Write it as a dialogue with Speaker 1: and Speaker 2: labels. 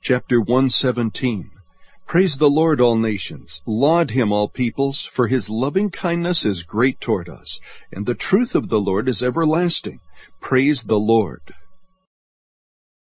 Speaker 1: Chapter 117. Praise the Lord, all nations. Laud him, all peoples, for his loving kindness is great toward us, and the truth of the Lord is everlasting. Praise the Lord.